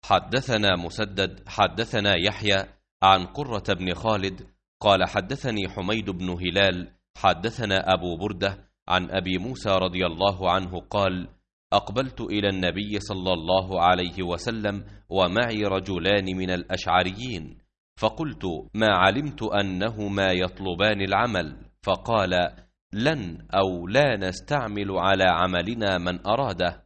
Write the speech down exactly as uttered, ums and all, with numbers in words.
حدثنا مسدد حدثنا يحيى عن قرة بن خالد قال حدثني حميد بن هلال حدثنا أبو بردة عن أبي موسى رضي الله عنه قال أقبلت إلى النبي صلى الله عليه وسلم ومعي رجلان من الأشعريين، فقلت ما علمت أنهما يطلبان العمل، فقال لن أو لا نستعمل على عملنا من أراده،